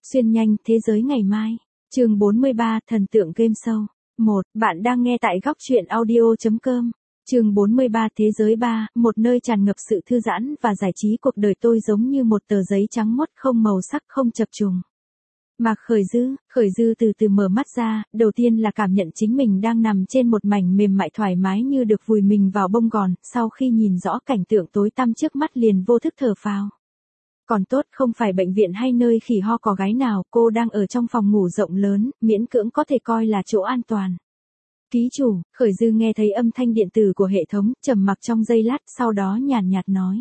Xuyên nhanh thế giới ngày mai. Chương 43, thần tượng game show. 1. Bạn đang nghe tại góc truyện audio.com. Chương 43, thế giới 3, một nơi tràn ngập sự thư giãn và giải trí. Cuộc đời tôi giống như một tờ giấy trắng muốt, không màu sắc, không chập trùng. Mạc Khởi Dư từ từ mở mắt ra, đầu tiên là cảm nhận chính mình đang nằm trên một mảnh mềm mại thoải mái như được vùi mình vào bông gòn, sau khi nhìn rõ cảnh tượng tối tăm trước mắt liền vô thức thở phào. Còn tốt không phải bệnh viện hay nơi khỉ ho có gáy nào, cô đang ở trong phòng ngủ rộng lớn, miễn cưỡng có thể coi là chỗ an toàn. Ký chủ, Khởi Dư nghe thấy âm thanh điện tử của hệ thống, trầm mặc trong giây lát, sau đó nhàn nhạt nói.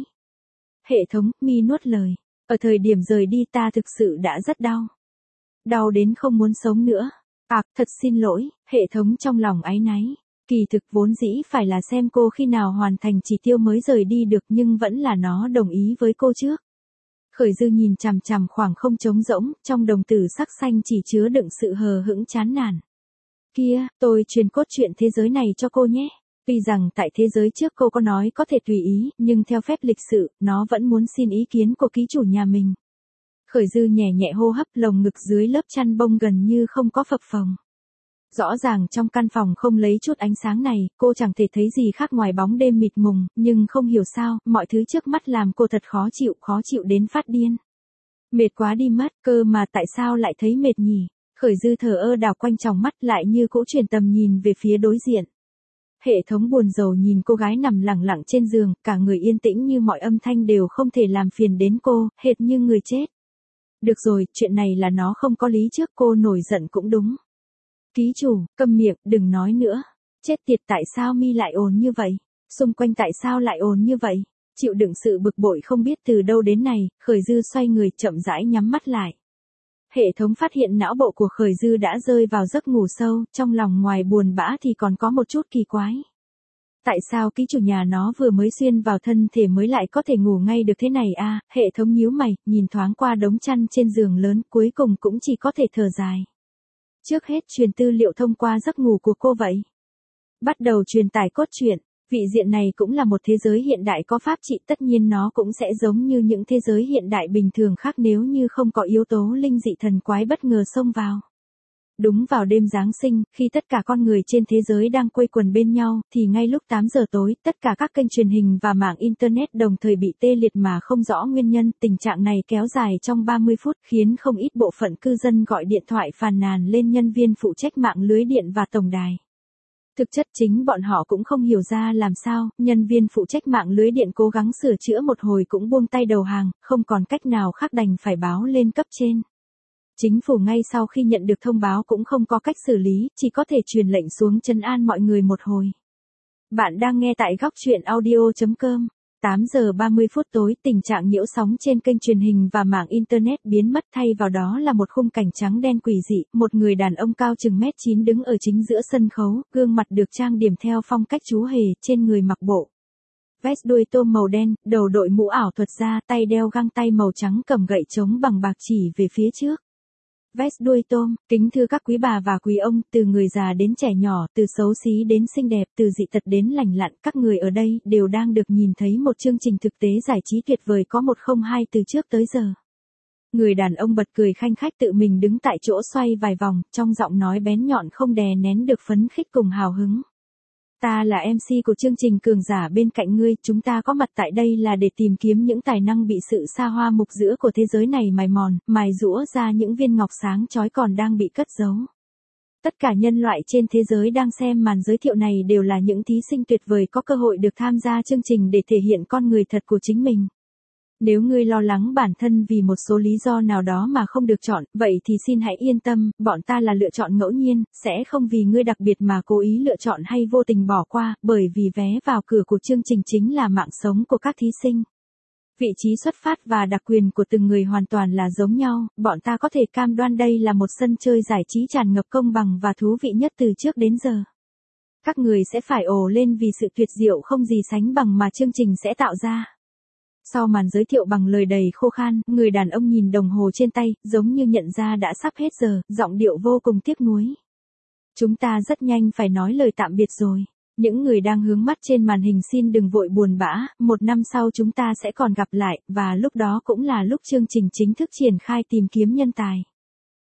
Hệ thống, mi nuốt lời. Ở thời điểm rời đi ta thực sự đã rất đau. Đau đến không muốn sống nữa. Thật xin lỗi, hệ thống trong lòng áy náy. Kỳ thực vốn dĩ phải là xem cô khi nào hoàn thành chỉ tiêu mới rời đi được, nhưng vẫn là nó đồng ý với cô trước. Khởi Dư nhìn chằm chằm khoảng không trống rỗng, trong đồng tử sắc xanh chỉ chứa đựng sự hờ hững chán nản. Kia, tôi truyền cốt truyện thế giới này cho cô nhé. Tuy rằng tại thế giới trước cô có nói có thể tùy ý, nhưng theo phép lịch sự, nó vẫn muốn xin ý kiến của ký chủ nhà mình. Khởi Dư nhẹ nhẹ hô hấp, lồng ngực dưới lớp chăn bông gần như không có phập phồng. Rõ ràng trong căn phòng không lấy chút ánh sáng này, cô chẳng thể thấy gì khác ngoài bóng đêm mịt mùng, nhưng không hiểu sao, mọi thứ trước mắt làm cô thật khó chịu đến phát điên. Mệt quá đi mất, cơ mà tại sao lại thấy mệt nhỉ? Khởi Dư thờ ơ đảo quanh tròng mắt lại như cũ chuyển tầm nhìn về phía đối diện. Hệ thống buồn rầu nhìn cô gái nằm lẳng lặng trên giường, cả người yên tĩnh như mọi âm thanh đều không thể làm phiền đến cô, hệt như người chết. Được rồi, chuyện này là nó không có lý trước, cô nổi giận cũng đúng. Ký chủ, câm miệng, đừng nói nữa. Chết tiệt, tại sao mi lại ồn như vậy? Xung quanh tại sao lại ồn như vậy? Chịu đựng sự bực bội không biết từ đâu đến này, Khởi Dư xoay người chậm rãi nhắm mắt lại. Hệ thống phát hiện não bộ của Khởi Dư đã rơi vào giấc ngủ sâu, trong lòng ngoài buồn bã thì còn có một chút kỳ quái. Tại sao ký chủ nhà nó vừa mới xuyên vào thân thể mới lại có thể ngủ ngay được thế này à? Hệ thống nhíu mày, nhìn thoáng qua đống chăn trên giường lớn, cuối cùng cũng chỉ có thể thở dài. Trước hết truyền tư liệu thông qua giấc ngủ của cô vậy. Bắt đầu truyền tải cốt truyện. Vị diện này cũng là một thế giới hiện đại có pháp trị, tất nhiên nó cũng sẽ giống như những thế giới hiện đại bình thường khác nếu như không có yếu tố linh dị thần quái bất ngờ xông vào. Đúng vào đêm Giáng sinh, khi tất cả con người trên thế giới đang quây quần bên nhau, thì ngay lúc 8 giờ tối, tất cả các kênh truyền hình và mạng Internet đồng thời bị tê liệt mà không rõ nguyên nhân. Tình trạng này kéo dài trong 30 phút, khiến không ít bộ phận cư dân gọi điện thoại phàn nàn lên nhân viên phụ trách mạng lưới điện và tổng đài. Thực chất chính bọn họ cũng không hiểu ra làm sao, nhân viên phụ trách mạng lưới điện cố gắng sửa chữa một hồi cũng buông tay đầu hàng, không còn cách nào khác đành phải báo lên cấp trên. Chính phủ ngay sau khi nhận được thông báo cũng không có cách xử lý, chỉ có thể truyền lệnh xuống trấn an mọi người một hồi. Bạn đang nghe tại góc truyện audio.com. 8 giờ 30 phút tối, tình trạng nhiễu sóng trên kênh truyền hình và mạng Internet biến mất, thay vào đó là một khung cảnh trắng đen quỷ dị, một người đàn ông cao chừng 1m9 đứng ở chính giữa sân khấu, gương mặt được trang điểm theo phong cách chú hề, trên người mặc bộ vest đuôi tôm màu đen, đầu đội mũ ảo thuật gia, tay đeo găng tay màu trắng, cầm gậy trống bằng bạc chỉ về phía trước. Vest đuôi tôm, kính thưa các quý bà và quý ông, từ người già đến trẻ nhỏ, từ xấu xí đến xinh đẹp, từ dị tật đến lành lặn, các người ở đây đều đang được nhìn thấy một chương trình thực tế giải trí tuyệt vời có 102 từ trước tới giờ. Người đàn ông bật cười khanh khách tự mình đứng tại chỗ xoay vài vòng, trong giọng nói bén nhọn không đè nén được phấn khích cùng hào hứng. Ta là MC của chương trình Cường Giả bên cạnh ngươi, chúng ta có mặt tại đây là để tìm kiếm những tài năng bị sự xa hoa mục giữa của thế giới này mài mòn, mài giũa ra những viên ngọc sáng chói còn đang bị cất giấu. Tất cả nhân loại trên thế giới đang xem màn giới thiệu này đều là những thí sinh tuyệt vời có cơ hội được tham gia chương trình để thể hiện con người thật của chính mình. Nếu ngươi lo lắng bản thân vì một số lý do nào đó mà không được chọn, vậy thì xin hãy yên tâm, bọn ta là lựa chọn ngẫu nhiên, sẽ không vì ngươi đặc biệt mà cố ý lựa chọn hay vô tình bỏ qua, bởi vì vé vào cửa của chương trình chính là mạng sống của các thí sinh. Vị trí xuất phát và đặc quyền của từng người hoàn toàn là giống nhau, bọn ta có thể cam đoan đây là một sân chơi giải trí tràn ngập công bằng và thú vị nhất từ trước đến giờ. Các người sẽ phải ồ lên vì sự tuyệt diệu không gì sánh bằng mà chương trình sẽ tạo ra. Sau màn giới thiệu bằng lời đầy khô khan, người đàn ông nhìn đồng hồ trên tay, giống như nhận ra đã sắp hết giờ, giọng điệu vô cùng tiếc nuối. Chúng ta rất nhanh phải nói lời tạm biệt rồi. Những người đang hướng mắt trên màn hình xin đừng vội buồn bã, 1 năm sau chúng ta sẽ còn gặp lại, và lúc đó cũng là lúc chương trình chính thức triển khai tìm kiếm nhân tài.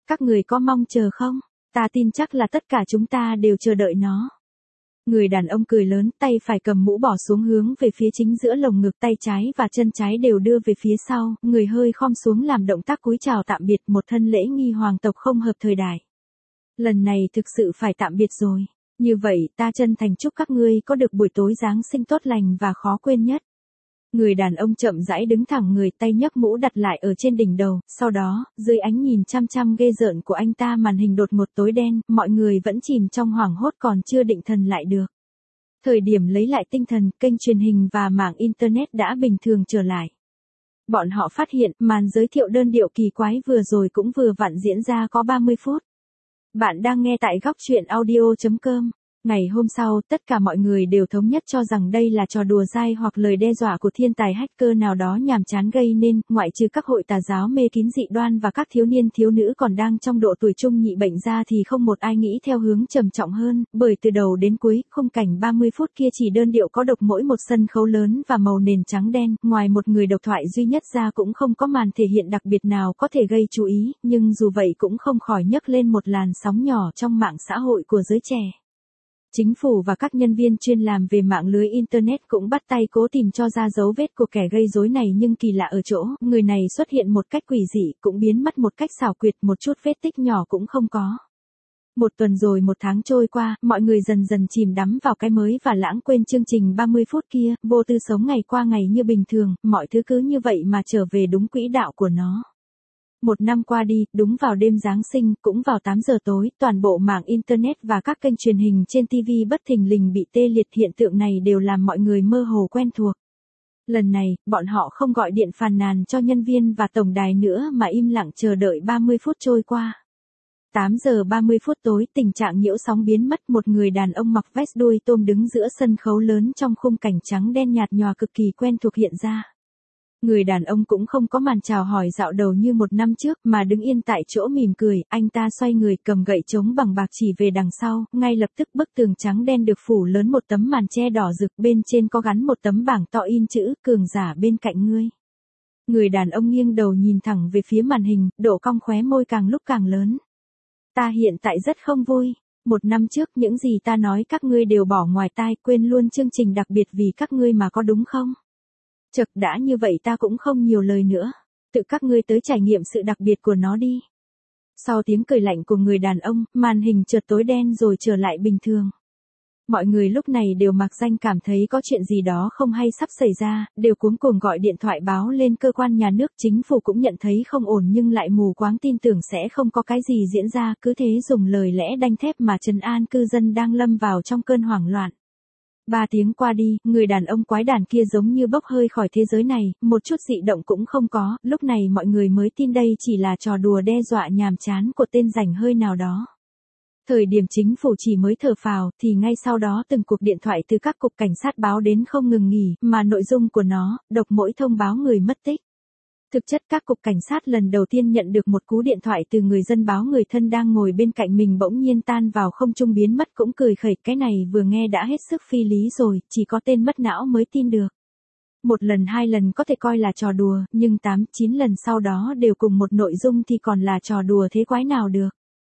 Các người có mong chờ không? Ta tin chắc là tất cả chúng ta đều chờ đợi nó. Người đàn ông cười lớn, tay phải cầm mũ bỏ xuống hướng về phía chính giữa lồng ngực, tay trái và chân trái đều đưa về phía sau, người hơi khom xuống làm động tác cúi chào tạm biệt, một thân lễ nghi hoàng tộc không hợp thời đại. Lần này thực sự phải tạm biệt rồi. Như vậy ta chân thành chúc các ngươi có được buổi tối Giáng sinh tốt lành và khó quên nhất. Người đàn ông chậm rãi đứng thẳng người, tay nhấc mũ đặt lại ở trên đỉnh đầu, sau đó, dưới ánh nhìn chăm chăm ghê rợn của anh ta, màn hình đột ngột tối đen, mọi người vẫn chìm trong hoảng hốt còn chưa định thần lại được. Thời điểm lấy lại tinh thần, kênh truyền hình và mạng Internet đã bình thường trở lại. Bọn họ phát hiện, màn giới thiệu đơn điệu kỳ quái vừa rồi cũng vừa vặn diễn ra có 30 phút. Bạn đang nghe tại góc truyện audio.com. Ngày hôm sau, tất cả mọi người đều thống nhất cho rằng đây là trò đùa dai hoặc lời đe dọa của thiên tài hacker nào đó nhàm chán gây nên, ngoại trừ các hội tà giáo mê tín dị đoan và các thiếu niên thiếu nữ còn đang trong độ tuổi trung nhị bệnh ra thì không một ai nghĩ theo hướng trầm trọng hơn, bởi từ đầu đến cuối, khung cảnh 30 phút kia chỉ đơn điệu có độc mỗi một sân khấu lớn và màu nền trắng đen, ngoài một người độc thoại duy nhất ra cũng không có màn thể hiện đặc biệt nào có thể gây chú ý, nhưng dù vậy cũng không khỏi nhấc lên một làn sóng nhỏ trong mạng xã hội của giới trẻ. Chính phủ và các nhân viên chuyên làm về mạng lưới Internet cũng bắt tay cố tìm cho ra dấu vết của kẻ gây rối này, nhưng kỳ lạ ở chỗ, người này xuất hiện một cách quỷ dị, cũng biến mất một cách xảo quyệt, một chút vết tích nhỏ cũng không có. Một tuần rồi một tháng trôi qua, mọi người dần dần chìm đắm vào cái mới và lãng quên chương trình 30 phút kia, vô tư sống ngày qua ngày như bình thường, mọi thứ cứ như vậy mà trở về đúng quỹ đạo của nó. Một năm qua đi, đúng vào đêm Giáng sinh, cũng vào 8 giờ tối, toàn bộ mạng Internet và các kênh truyền hình trên TV bất thình lình bị tê liệt, hiện tượng này đều làm mọi người mơ hồ quen thuộc. Lần này, bọn họ không gọi điện phàn nàn cho nhân viên và tổng đài nữa mà im lặng chờ đợi 30 phút trôi qua. 8 giờ 30 phút tối, tình trạng nhiễu sóng biến mất, một người đàn ông mặc vest đuôi tôm đứng giữa sân khấu lớn trong khung cảnh trắng đen nhạt nhòa cực kỳ quen thuộc hiện ra. Người đàn ông cũng không có màn chào hỏi dạo đầu như một năm trước mà đứng yên tại chỗ mỉm cười, anh ta xoay người cầm gậy trống bằng bạc chỉ về đằng sau, ngay lập tức bức tường trắng đen được phủ lớn một tấm màn che đỏ rực, bên trên có gắn một tấm bảng to in chữ cường giả bên cạnh ngươi. Người đàn ông nghiêng đầu nhìn thẳng về phía màn hình, độ cong khóe môi càng lúc càng lớn. Ta hiện tại rất không vui. Một năm trước những gì ta nói các ngươi đều bỏ ngoài tai, quên luôn chương trình đặc biệt vì các ngươi mà, có đúng không? Chật, đã như vậy ta cũng không nhiều lời nữa. Tự các ngươi tới trải nghiệm sự đặc biệt của nó đi. Sau tiếng cười lạnh của người đàn ông, màn hình chợt tối đen rồi trở lại bình thường. Mọi người lúc này đều mạc danh cảm thấy có chuyện gì đó không hay sắp xảy ra, đều cuống cuồng gọi điện thoại báo lên cơ quan nhà nước. Chính phủ cũng nhận thấy không ổn nhưng lại mù quáng tin tưởng sẽ không có cái gì diễn ra, cứ thế dùng lời lẽ đanh thép mà trấn an cư dân đang lâm vào trong cơn hoảng loạn. 3 tiếng qua đi, người đàn ông quái đản kia giống như bốc hơi khỏi thế giới này, một chút dị động cũng không có, lúc này mọi người mới tin đây chỉ là trò đùa đe dọa nhàm chán của tên rảnh hơi nào đó. Thời điểm chính phủ chỉ mới thở phào, thì ngay sau đó từng cuộc điện thoại từ các cục cảnh sát báo đến không ngừng nghỉ, mà nội dung của nó, độc mỗi thông báo người mất tích. Thực chất các cục cảnh sát lần đầu tiên nhận được một cú điện thoại từ người dân báo người thân đang ngồi bên cạnh mình bỗng nhiên tan vào không trung biến mất, cũng cười khẩy, cái này vừa nghe đã hết sức phi lý rồi, chỉ có tên mất não mới tin được. Một lần 2 lần có thể coi là trò đùa, nhưng 8-9 lần sau đó đều cùng một nội dung thì còn là trò đùa thế quái nào được.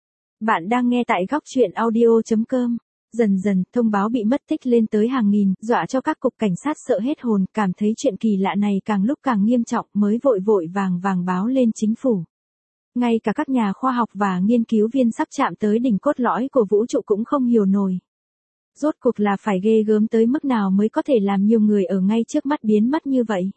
Bạn đang nghe tại góc truyện audio.com. Dần dần, thông báo bị mất tích lên tới hàng nghìn, dọa cho các cục cảnh sát sợ hết hồn, cảm thấy chuyện kỳ lạ này càng lúc càng nghiêm trọng mới vội vội vàng báo lên chính phủ. Ngay cả các nhà khoa học và nghiên cứu viên sắp chạm tới đỉnh cốt lõi của vũ trụ cũng không hiểu nổi. Rốt cuộc là phải ghê gớm tới mức nào mới có thể làm nhiều người ở ngay trước mắt biến mất như vậy.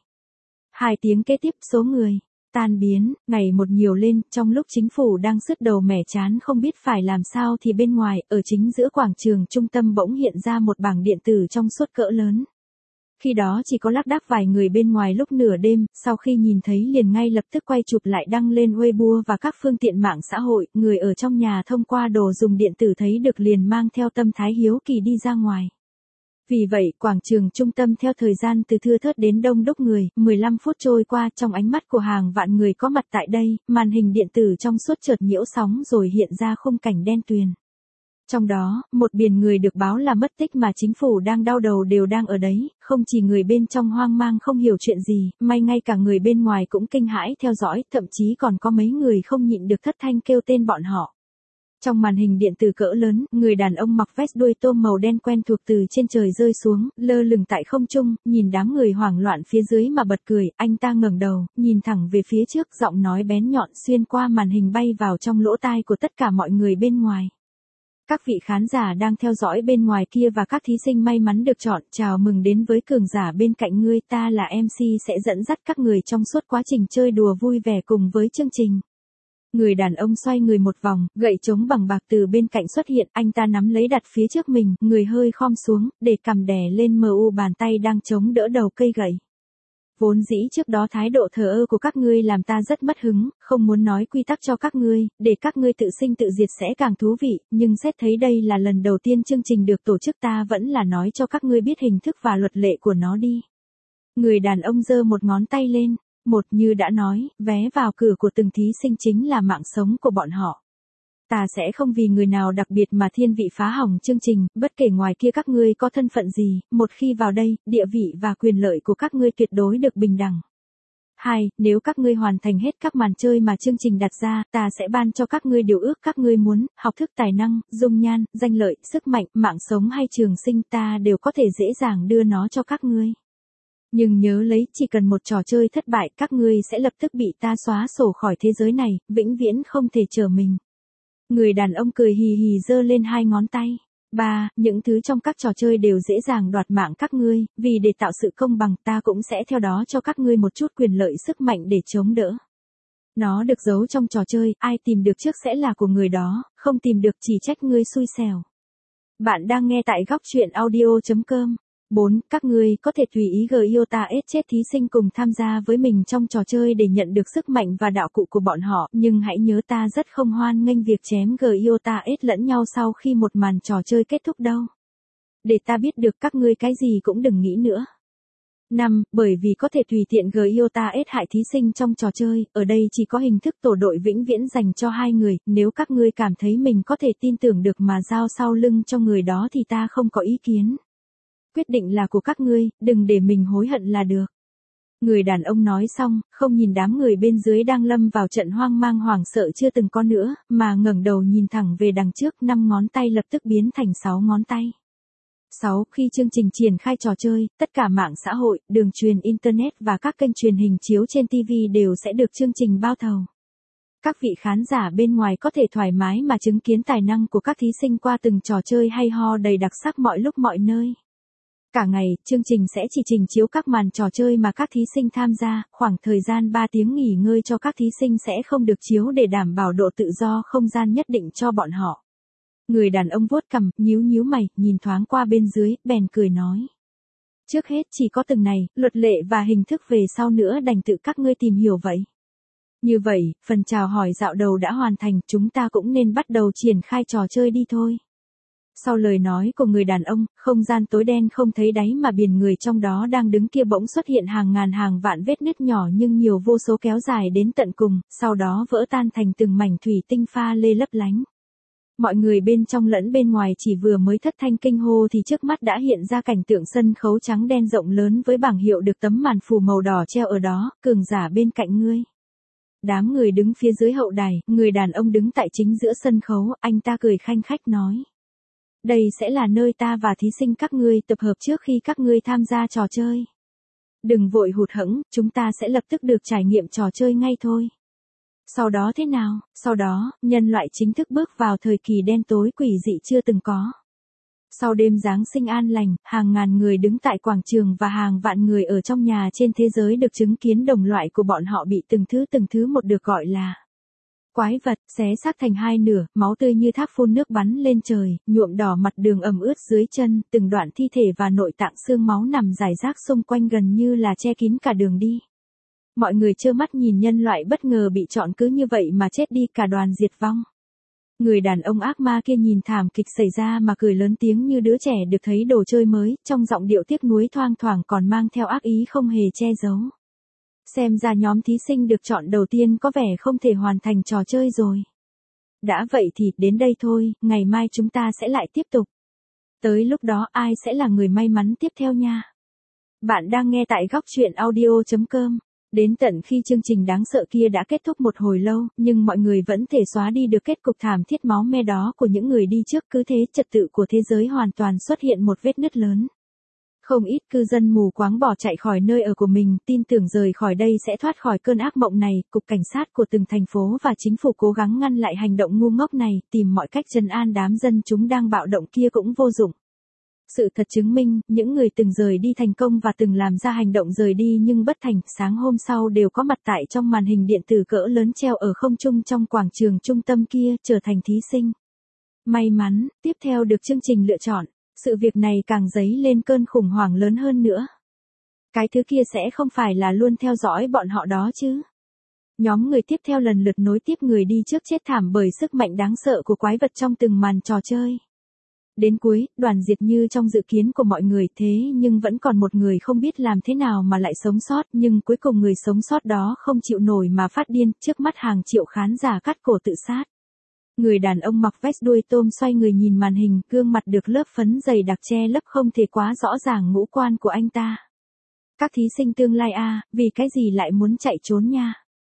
2 tiếng kế tiếp, số người tan biến, ngày một nhiều lên, trong lúc chính phủ đang sứt đầu mẻ chán không biết phải làm sao thì bên ngoài, ở chính giữa quảng trường trung tâm bỗng hiện ra một bảng điện tử trong suốt cỡ lớn. Khi đó chỉ có lác đác vài người bên ngoài lúc nửa đêm, sau khi nhìn thấy liền ngay lập tức quay chụp lại đăng lên Weibo và các phương tiện mạng xã hội, người ở trong nhà thông qua đồ dùng điện tử thấy được liền mang theo tâm thái hiếu kỳ đi ra ngoài. Vì vậy, quảng trường trung tâm theo thời gian từ thưa thớt đến đông đúc người, 15 phút trôi qua trong ánh mắt của hàng vạn người có mặt tại đây, màn hình điện tử trong suốt chợt nhiễu sóng rồi hiện ra khung cảnh đen tuyền. Trong đó, một biển người được báo là mất tích mà chính phủ đang đau đầu đều đang ở đấy, không chỉ người bên trong hoang mang không hiểu chuyện gì, may ngay cả người bên ngoài cũng kinh hãi theo dõi, thậm chí còn có mấy người không nhịn được thất thanh kêu tên bọn họ. Trong màn hình điện tử cỡ lớn, người đàn ông mặc vest đuôi tôm màu đen quen thuộc từ trên trời rơi xuống, lơ lửng tại không trung, nhìn đám người hoảng loạn phía dưới mà bật cười, anh ta ngẩng đầu, nhìn thẳng về phía trước, giọng nói bén nhọn xuyên qua màn hình bay vào trong lỗ tai của tất cả mọi người bên ngoài. Các vị khán giả đang theo dõi bên ngoài kia và các thí sinh may mắn được chọn, chào mừng đến với cường giả bên cạnh ngươi, ta là MC sẽ dẫn dắt các người trong suốt quá trình chơi đùa vui vẻ cùng với chương trình. Người đàn ông xoay người một vòng, gậy trống bằng bạc từ bên cạnh xuất hiện, anh ta nắm lấy đặt phía trước mình, người hơi khom xuống, để cằm đè lên bàn tay đang chống đỡ đầu cây gậy. Vốn dĩ trước đó thái độ thờ ơ của các ngươi làm ta rất mất hứng, không muốn nói quy tắc cho các ngươi, để các ngươi tự sinh tự diệt sẽ càng thú vị, nhưng xét thấy đây là lần đầu tiên chương trình được tổ chức ta vẫn là nói cho các ngươi biết hình thức và luật lệ của nó đi. Người đàn ông giơ một ngón tay lên. Một, như đã nói, vé vào cửa của từng thí sinh chính là mạng sống của bọn họ. Ta sẽ không vì người nào đặc biệt mà thiên vị phá hỏng chương trình, bất kể ngoài kia các ngươi có thân phận gì, một khi vào đây, địa vị và quyền lợi của các ngươi tuyệt đối được bình đẳng. 2. Nếu các ngươi hoàn thành hết các màn chơi mà chương trình đặt ra, ta sẽ ban cho các ngươi điều ước các ngươi muốn, học thức tài năng, dung nhan, danh lợi, sức mạnh, mạng sống hay trường sinh ta đều có thể dễ dàng đưa nó cho các ngươi. Nhưng nhớ lấy, chỉ cần một trò chơi thất bại, các ngươi sẽ lập tức bị ta xóa sổ khỏi thế giới này, vĩnh viễn không thể trở mình. Người đàn ông cười hì hì giơ lên 2 ngón tay. 3. Những thứ trong các trò chơi đều dễ dàng đoạt mạng các ngươi, vì để tạo sự công bằng ta cũng sẽ theo đó cho các ngươi một chút quyền lợi sức mạnh để chống đỡ. Nó được giấu trong trò chơi, ai tìm được trước sẽ là của người đó, không tìm được chỉ trách ngươi xui xẻo. Bạn đang nghe tại góc truyện audio.com. 4. Các ngươi có thể tùy ý Giota chết thí sinh cùng tham gia với mình trong trò chơi để nhận được sức mạnh và đạo cụ của bọn họ, nhưng hãy nhớ ta rất không hoan nghênh việc chém Giota lẫn nhau sau khi một màn trò chơi kết thúc đâu. Để ta biết được các ngươi cái gì cũng đừng nghĩ nữa. 5. Bởi vì có thể tùy tiện Giota hại thí sinh trong trò chơi, ở đây chỉ có hình thức tổ đội vĩnh viễn dành cho 2 người, nếu các ngươi cảm thấy mình có thể tin tưởng được mà giao sau lưng cho người đó thì ta không có ý kiến. Quyết định là của các ngươi, đừng để mình hối hận là được. Người đàn ông nói xong, không nhìn đám người bên dưới đang lâm vào trận hoang mang hoảng sợ chưa từng có nữa, mà ngẩng đầu nhìn thẳng về đằng trước, 5 ngón tay lập tức biến thành 6 ngón tay. 6. Khi chương trình triển khai trò chơi, tất cả mạng xã hội, đường truyền Internet và các kênh truyền hình chiếu trên TV đều sẽ được chương trình bao thầu. Các vị khán giả bên ngoài có thể thoải mái mà chứng kiến tài năng của các thí sinh qua từng trò chơi hay ho đầy đặc sắc mọi lúc mọi nơi. Cả ngày, chương trình sẽ chỉ trình chiếu các màn trò chơi mà các thí sinh tham gia, khoảng thời gian 3 tiếng nghỉ ngơi cho các thí sinh sẽ không được chiếu để đảm bảo độ tự do không gian nhất định cho bọn họ. Người đàn ông vuốt cằm, nhíu mày, nhìn thoáng qua bên dưới, bèn cười nói. Trước hết chỉ có từng này, luật lệ và hình thức về sau nữa đành tự các ngươi tìm hiểu vậy. Như vậy, phần chào hỏi dạo đầu đã hoàn thành, chúng ta cũng nên bắt đầu triển khai trò chơi đi thôi. Sau lời nói của người đàn ông, không gian tối đen không thấy đáy mà biển người trong đó đang đứng kia bỗng xuất hiện hàng ngàn hàng vạn vết nứt nhỏ nhưng nhiều vô số kéo dài đến tận cùng, sau đó vỡ tan thành từng mảnh thủy tinh pha lê lấp lánh. Mọi người bên trong lẫn bên ngoài chỉ vừa mới thất thanh kinh hô thì trước mắt đã hiện ra cảnh tượng sân khấu trắng đen rộng lớn với bảng hiệu được tấm màn phủ màu đỏ treo ở đó, cường giả bên cạnh ngươi. Đám người đứng phía dưới hậu đài, người đàn ông đứng tại chính giữa sân khấu, anh ta cười khanh khách nói. Đây sẽ là nơi ta và thí sinh các ngươi tập hợp trước khi các ngươi tham gia trò chơi. Đừng vội hụt hẫng, chúng ta sẽ lập tức được trải nghiệm trò chơi ngay thôi. Sau đó thế nào? Sau đó, nhân loại chính thức bước vào thời kỳ đen tối quỷ dị chưa từng có. Sau đêm Giáng sinh an lành, hàng ngàn người đứng tại quảng trường và hàng vạn người ở trong nhà trên thế giới được chứng kiến đồng loại của bọn họ bị từng thứ một được gọi là quái vật, xé xác thành 2 nửa, máu tươi như thác phun nước bắn lên trời, nhuộm đỏ mặt đường ẩm ướt dưới chân, từng đoạn thi thể và nội tạng xương máu nằm rải rác xung quanh gần như là che kín cả đường đi. Mọi người trơ mắt nhìn nhân loại bất ngờ bị chọn cứ như vậy mà chết đi, cả đoàn diệt vong. Người đàn ông ác ma kia nhìn thảm kịch xảy ra mà cười lớn tiếng như đứa trẻ được thấy đồ chơi mới, trong giọng điệu tiếc nuối thoang thoảng còn mang theo ác ý không hề che giấu. Xem ra nhóm thí sinh được chọn đầu tiên có vẻ không thể hoàn thành trò chơi rồi. Đã vậy thì, đến đây thôi, ngày mai chúng ta sẽ lại tiếp tục. Tới lúc đó ai sẽ là người may mắn tiếp theo nha. Bạn đang nghe tại góc chuyện audio.com. Đến tận khi chương trình đáng sợ kia đã kết thúc một hồi lâu, nhưng mọi người vẫn thể xóa đi được kết cục thảm thiết máu me đó của những người đi trước, cứ thế trật tự của thế giới hoàn toàn xuất hiện một vết nứt lớn. Không ít cư dân mù quáng bỏ chạy khỏi nơi ở của mình, tin tưởng rời khỏi đây sẽ thoát khỏi cơn ác mộng này. Cục cảnh sát của từng thành phố và chính phủ cố gắng ngăn lại hành động ngu ngốc này, tìm mọi cách trấn an đám dân chúng đang bạo động kia cũng vô dụng. Sự thật chứng minh, những người từng rời đi thành công và từng làm ra hành động rời đi nhưng bất thành, sáng hôm sau đều có mặt tại trong màn hình điện tử cỡ lớn treo ở không trung trong quảng trường trung tâm kia, trở thành thí sinh may mắn tiếp theo được chương trình lựa chọn. Sự việc này càng dấy lên cơn khủng hoảng lớn hơn nữa. Cái thứ kia sẽ không phải là luôn theo dõi bọn họ đó chứ. Nhóm người tiếp theo lần lượt nối tiếp người đi trước chết thảm bởi sức mạnh đáng sợ của quái vật trong từng màn trò chơi. Đến cuối, đoàn diệt như trong dự kiến của mọi người, thế nhưng vẫn còn một người không biết làm thế nào mà lại sống sót, nhưng cuối cùng người sống sót đó không chịu nổi mà phát điên, trước mắt hàng triệu khán giả cắt cổ tự sát. Người đàn ông mặc vest đuôi tôm xoay người nhìn màn hình, gương mặt được lớp phấn dày đặc che lấp không thể quá rõ ràng ngũ quan của anh ta. Các thí sinh tương lai vì cái gì lại muốn chạy trốn nha?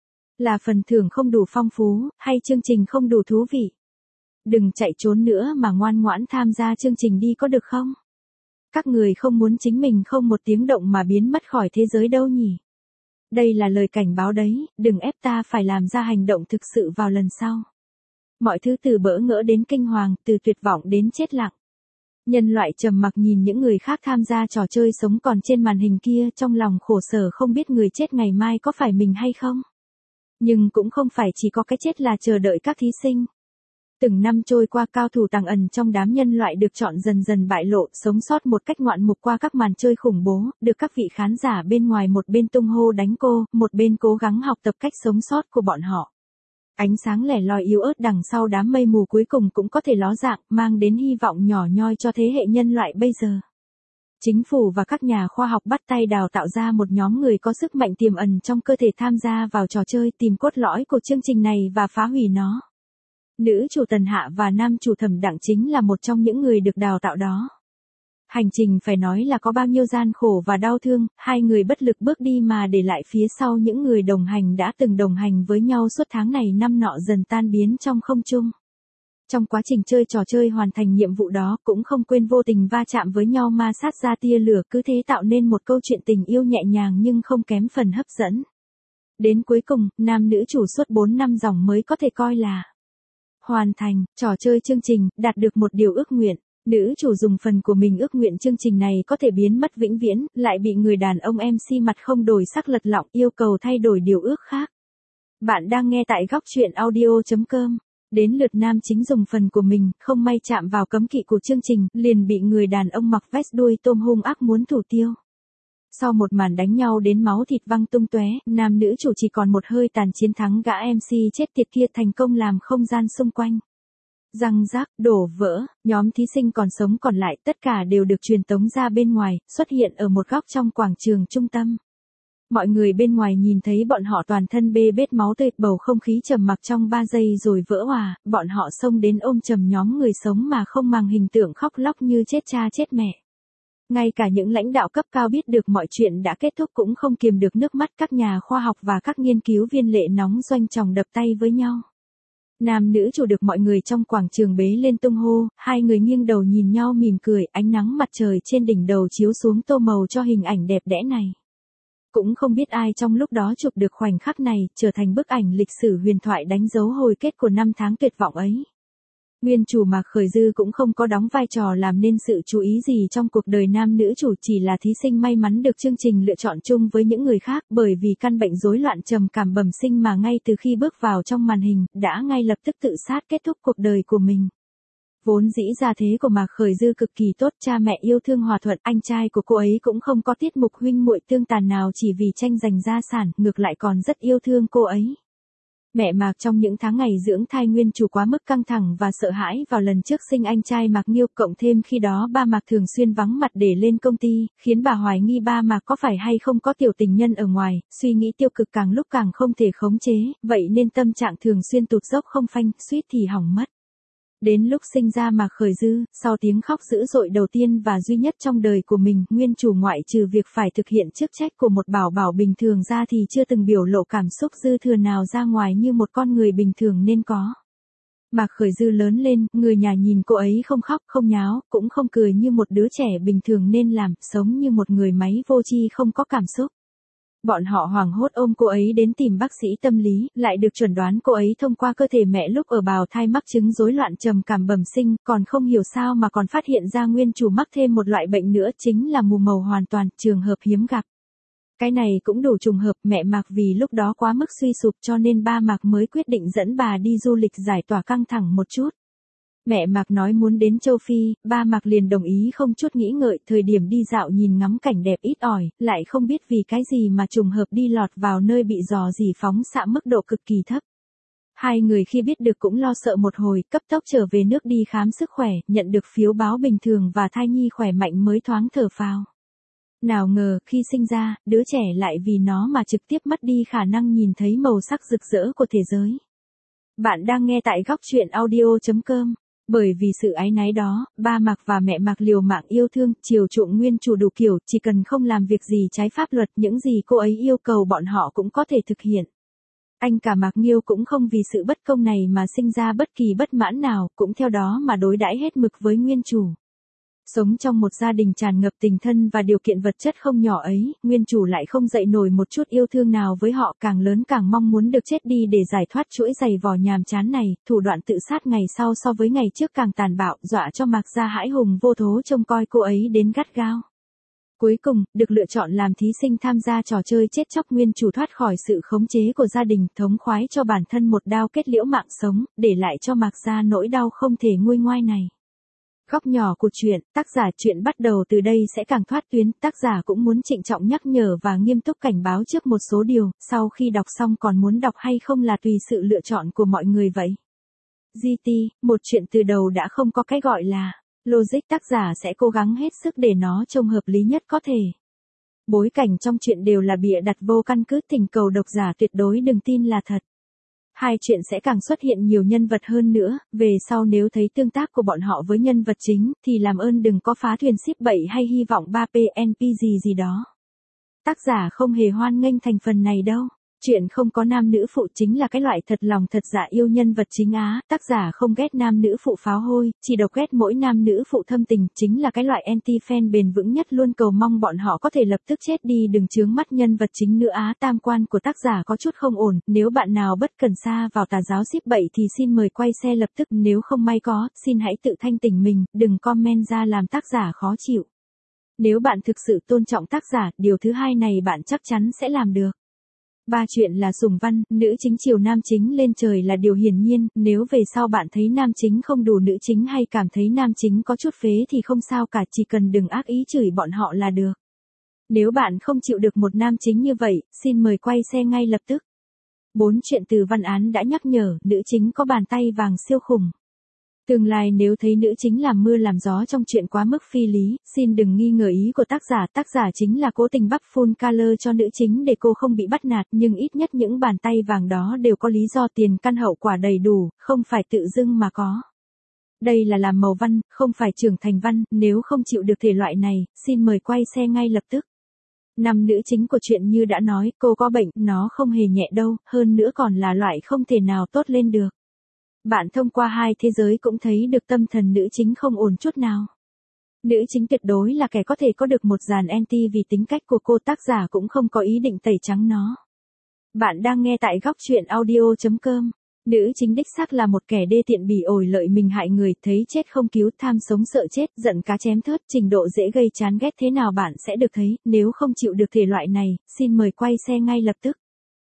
Là phần thưởng không đủ phong phú, hay chương trình không đủ thú vị? Đừng chạy trốn nữa mà ngoan ngoãn tham gia chương trình đi có được không? Các người không muốn chính mình không một tiếng động mà biến mất khỏi thế giới đâu nhỉ? Đây là lời cảnh báo đấy, đừng ép ta phải làm ra hành động thực sự vào lần sau. Mọi thứ từ bỡ ngỡ đến kinh hoàng, từ tuyệt vọng đến chết lặng. Nhân loại trầm mặc nhìn những người khác tham gia trò chơi sống còn trên màn hình kia, trong lòng khổ sở không biết người chết ngày mai có phải mình hay không. Nhưng cũng không phải chỉ có cái chết là chờ đợi các thí sinh. Từng năm trôi qua, cao thủ tàng ẩn trong đám nhân loại được chọn dần dần bại lộ, sống sót một cách ngoạn mục qua các màn chơi khủng bố, được các vị khán giả bên ngoài một bên tung hô đánh cô, một bên cố gắng học tập cách sống sót của bọn họ. Ánh sáng lẻ loi yếu ớt đằng sau đám mây mù cuối cùng cũng có thể ló dạng, mang đến hy vọng nhỏ nhoi cho thế hệ nhân loại bây giờ. Chính phủ và các nhà khoa học bắt tay đào tạo ra một nhóm người có sức mạnh tiềm ẩn trong cơ thể tham gia vào trò chơi, tìm cốt lõi của chương trình này và phá hủy nó. Nữ chủ Tần Hạ và nam chủ Thẩm Đặng chính là một trong những người được đào tạo đó. Hành trình phải nói là có bao nhiêu gian khổ và đau thương, hai người bất lực bước đi mà để lại phía sau những người đồng hành đã từng đồng hành với nhau suốt tháng này năm nọ dần tan biến trong không trung. Trong quá trình chơi trò chơi hoàn thành nhiệm vụ đó cũng không quên vô tình va chạm với nhau ma sát ra tia lửa, cứ thế tạo nên một câu chuyện tình yêu nhẹ nhàng nhưng không kém phần hấp dẫn. Đến cuối cùng, nam nữ chủ suốt 4 năm dòng mới có thể coi là hoàn thành trò chơi chương trình, đạt được một điều ước nguyện. Nữ chủ dùng phần của mình ước nguyện chương trình này có thể biến mất vĩnh viễn, lại bị người đàn ông MC mặt không đổi sắc lật lọng yêu cầu thay đổi điều ước khác. Bạn đang nghe tại góc chuyện audio.com. Đến lượt nam chính dùng phần của mình, không may chạm vào cấm kỵ của chương trình, liền bị người đàn ông mặc vest đuôi tôm hung ác muốn thủ tiêu. Sau một màn đánh nhau đến máu thịt văng tung tóe, nam nữ chủ chỉ còn một hơi tàn chiến thắng gã MC chết tiệt kia, thành công làm không gian xung quanh răng rác, đổ vỡ. Nhóm thí sinh còn sống còn lại tất cả đều được truyền tống ra bên ngoài, xuất hiện ở một góc trong quảng trường trung tâm. Mọi người bên ngoài nhìn thấy bọn họ toàn thân bê bết máu tươi, bầu không khí trầm mặc trong 3 giây rồi vỡ òa, bọn họ xông đến ôm chầm nhóm người sống mà không màng hình tượng khóc lóc như chết cha chết mẹ. Ngay cả những lãnh đạo cấp cao biết được mọi chuyện đã kết thúc cũng không kiềm được nước mắt, các nhà khoa học và các nghiên cứu viên lệ nóng doanh tròng đập tay với nhau. Nam nữ chủ được mọi người trong quảng trường bế lên tung hô, hai người nghiêng đầu nhìn nhau mỉm cười, ánh nắng mặt trời trên đỉnh đầu chiếu xuống tô màu cho hình ảnh đẹp đẽ này. Cũng không biết ai trong lúc đó chụp được khoảnh khắc này, trở thành bức ảnh lịch sử huyền thoại đánh dấu hồi kết của năm tháng tuyệt vọng ấy. Nguyên chủ Mạc Khởi Dư cũng không có đóng vai trò làm nên sự chú ý gì trong cuộc đời nam nữ chủ, chỉ là thí sinh may mắn được chương trình lựa chọn chung với những người khác, bởi vì căn bệnh rối loạn trầm cảm bẩm sinh mà ngay từ khi bước vào trong màn hình, đã ngay lập tức tự sát kết thúc cuộc đời của mình. Vốn dĩ gia thế của Mạc Khởi Dư cực kỳ tốt, cha mẹ yêu thương hòa thuận, anh trai của cô ấy cũng không có tiết mục huynh muội tương tàn nào chỉ vì tranh giành gia sản, ngược lại còn rất yêu thương cô ấy. Mẹ Mạc trong những tháng ngày dưỡng thai nguyên chủ quá mức căng thẳng và sợ hãi vào lần trước sinh anh trai Mạc Nghiêu, cộng thêm khi đó ba Mạc thường xuyên vắng mặt để lên công ty, khiến bà hoài nghi ba Mạc có phải hay không có tiểu tình nhân ở ngoài, suy nghĩ tiêu cực càng lúc càng không thể khống chế, vậy nên tâm trạng thường xuyên tụt dốc không phanh, suýt thì hỏng mất. Đến lúc sinh ra Mạc Khởi Dư, sau tiếng khóc dữ dội đầu tiên và duy nhất trong đời của mình, nguyên chủ ngoại trừ việc phải thực hiện chức trách của một bảo bảo bình thường ra thì chưa từng biểu lộ cảm xúc dư thừa nào ra ngoài như một con người bình thường nên có. Mạc Khởi Dư lớn lên, người nhà nhìn cô ấy không khóc, không nháo, cũng không cười như một đứa trẻ bình thường nên làm, sống như một người máy vô tri không có cảm xúc. Bọn họ hoảng hốt ôm cô ấy đến tìm bác sĩ tâm lý, lại được chuẩn đoán cô ấy thông qua cơ thể mẹ lúc ở bào thai mắc chứng rối loạn trầm cảm bẩm sinh, còn không hiểu sao mà còn phát hiện ra nguyên chủ mắc thêm một loại bệnh nữa chính là mù màu hoàn toàn, trường hợp hiếm gặp. Cái này cũng đủ trùng hợp, mẹ Mạc vì lúc đó quá mức suy sụp cho nên ba Mạc mới quyết định dẫn bà đi du lịch giải tỏa căng thẳng một chút. Mẹ Mạc nói muốn đến châu Phi, ba Mạc liền đồng ý không chút nghĩ ngợi, thời điểm đi dạo nhìn ngắm cảnh đẹp ít ỏi, lại không biết vì cái gì mà trùng hợp đi lọt vào nơi bị rò rỉ phóng xạ mức độ cực kỳ thấp. Hai người khi biết được cũng lo sợ một hồi, cấp tốc trở về nước đi khám sức khỏe, nhận được phiếu báo bình thường và thai nhi khỏe mạnh mới thoáng thở phào. Nào ngờ, khi sinh ra, đứa trẻ lại vì nó mà trực tiếp mất đi khả năng nhìn thấy màu sắc rực rỡ của thế giới. Bạn đang nghe tại góc truyện audio.com. Bởi vì sự áy náy đó, ba Mạc và mẹ Mạc liều mạng yêu thương, chiều chuộng nguyên chủ đủ kiểu, chỉ cần không làm việc gì trái pháp luật, những gì cô ấy yêu cầu bọn họ cũng có thể thực hiện. Anh cả Mạc Nghiêu cũng không vì sự bất công này mà sinh ra bất kỳ bất mãn nào, cũng theo đó mà đối đãi hết mực với nguyên chủ. Sống trong một gia đình tràn ngập tình thân và điều kiện vật chất không nhỏ ấy, nguyên chủ lại không dậy nổi một chút yêu thương nào với họ, càng lớn càng mong muốn được chết đi để giải thoát chuỗi giày vò nhàm chán này, thủ đoạn tự sát ngày sau so với ngày trước càng tàn bạo, dọa cho Mạc gia hãi hùng vô thố trông coi cô ấy đến gắt gao. Cuối cùng, được lựa chọn làm thí sinh tham gia trò chơi chết chóc, nguyên chủ thoát khỏi sự khống chế của gia đình, thống khoái cho bản thân một đao kết liễu mạng sống, để lại cho Mạc gia nỗi đau không thể nguôi ngoai này. Góc nhỏ của truyện, tác giả chuyện bắt đầu từ đây sẽ càng thoát tuyến, tác giả cũng muốn trịnh trọng nhắc nhở và nghiêm túc cảnh báo trước một số điều, sau khi đọc xong còn muốn đọc hay không là tùy sự lựa chọn của mọi người vậy. GT, một chuyện từ đầu đã không có cái gọi là logic, tác giả sẽ cố gắng hết sức để nó trông hợp lý nhất có thể. Bối cảnh trong chuyện đều là bịa đặt vô căn cứ, thỉnh cầu độc giả tuyệt đối đừng tin là thật. Hai chuyện sẽ càng xuất hiện nhiều nhân vật hơn nữa, về sau nếu thấy tương tác của bọn họ với nhân vật chính, thì làm ơn đừng có phá thuyền ship bậy hay hy vọng 3PNP gì đó. Tác giả không hề hoan nghênh thành phần này đâu. Chuyện không có nam nữ phụ chính là cái loại thật lòng thật dạ yêu nhân vật chính á, tác giả không ghét nam nữ phụ pháo hôi, chỉ độc ghét mỗi nam nữ phụ thâm tình, chính là cái loại anti-fan bền vững nhất, luôn cầu mong bọn họ có thể lập tức chết đi đừng chướng mắt nhân vật chính nữa á. Tam quan của tác giả có chút không ổn, nếu bạn nào bất cần sa vào tà giáo ship bậy thì xin mời quay xe lập tức, nếu không may có, xin hãy tự thanh tỉnh mình, đừng comment ra làm tác giả khó chịu. Nếu bạn thực sự tôn trọng tác giả, điều thứ hai này bạn chắc chắn sẽ làm được. Ba chuyện là sủng văn, nữ chính chiều nam chính lên trời là điều hiển nhiên, nếu về sau bạn thấy nam chính không đủ nữ chính hay cảm thấy nam chính có chút phế thì không sao cả, chỉ cần đừng ác ý chửi bọn họ là được. Nếu bạn không chịu được một nam chính như vậy, xin mời quay xe ngay lập tức. 4 chuyện từ văn án đã nhắc nhở, nữ chính có bàn tay vàng siêu khủng. Tương lai nếu thấy nữ chính làm mưa làm gió trong chuyện quá mức phi lý, xin đừng nghi ngờ ý của tác giả chính là cố tình bắp full color cho nữ chính để cô không bị bắt nạt, nhưng ít nhất những bàn tay vàng đó đều có lý do, tiền căn hậu quả đầy đủ, không phải tự dưng mà có. Đây là làm màu văn, không phải trưởng thành văn, nếu không chịu được thể loại này, xin mời quay xe ngay lập tức. Nam nữ chính của chuyện như đã nói, cô có bệnh, nó không hề nhẹ đâu, hơn nữa còn là loại không thể nào tốt lên được. Bạn thông qua hai thế giới cũng thấy được tâm thần nữ chính không ổn chút nào. Nữ chính tuyệt đối là kẻ có thể có được một dàn anti vì tính cách của cô, tác giả cũng không có ý định tẩy trắng nó. Bạn đang nghe tại góc truyện audio.com. Nữ chính đích xác là một kẻ đê tiện bỉ ổi lợi mình hại người, thấy chết không cứu, tham sống sợ chết, giận cá chém thớt, trình độ dễ gây chán ghét thế nào bạn sẽ được thấy, nếu không chịu được thể loại này, xin mời quay xe ngay lập tức.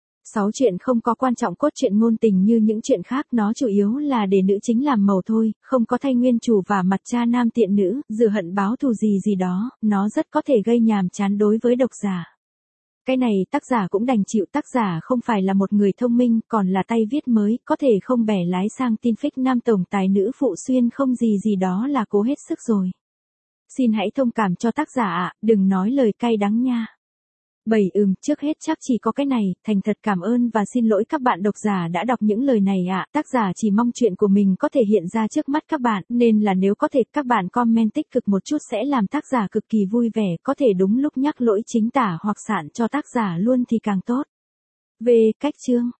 6 chuyện không có quan trọng cốt truyện ngôn tình như những chuyện khác, nó chủ yếu là để nữ chính làm màu thôi, không có thay nguyên chủ và mặt cha nam tiện nữ, rửa hận báo thù gì đó, nó rất có thể gây nhàm chán đối với độc giả. Cái này tác giả cũng đành chịu, tác giả không phải là một người thông minh, còn là tay viết mới, có thể không bẻ lái sang tin fic nam tổng tài nữ phụ xuyên không gì gì đó là cố hết sức rồi. Xin hãy thông cảm cho tác giả ạ, đừng nói lời cay đắng nha. Trước hết chắc chỉ có cái này, thành thật cảm ơn và xin lỗi các bạn độc giả đã đọc những lời này ạ. Tác giả chỉ mong chuyện của mình có thể hiện ra trước mắt các bạn, nên là nếu có thể các bạn comment tích cực một chút sẽ làm tác giả cực kỳ vui vẻ, có thể đúng lúc nhắc lỗi chính tả hoặc sạn cho tác giả luôn thì càng tốt. Về cách chương